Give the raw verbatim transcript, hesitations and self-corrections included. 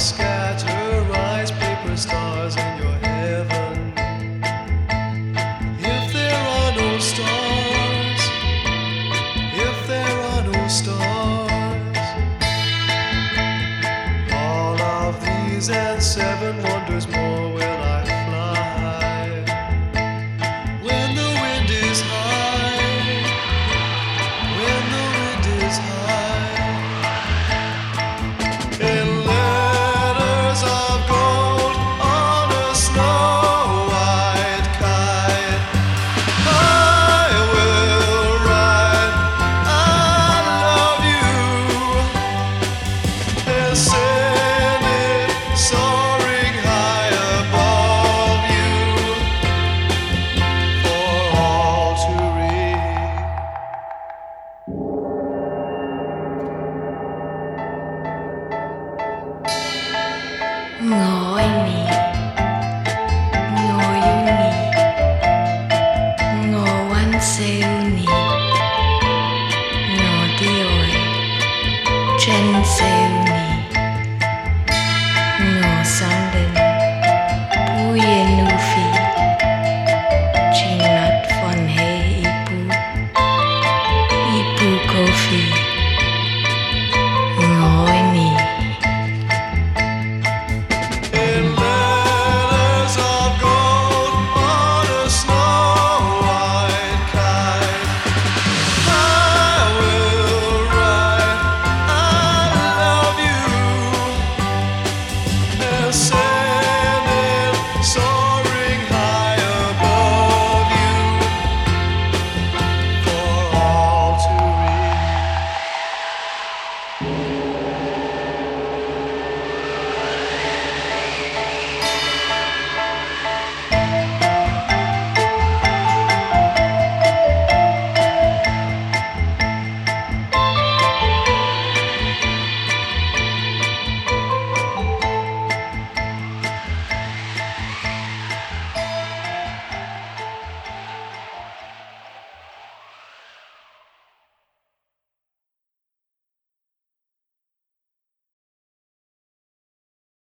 scatter rice paper stars in your heaven. If there are no stars, if there are no stars, all of these and seven wonders more will I fly. When the wind is high, when the wind is high, in letters of gold on a snow-white kite, I will write, I love you, and send it soaring high above you for all to read. 我愛你，我要你，我溫笑你，我的愛，真笑你。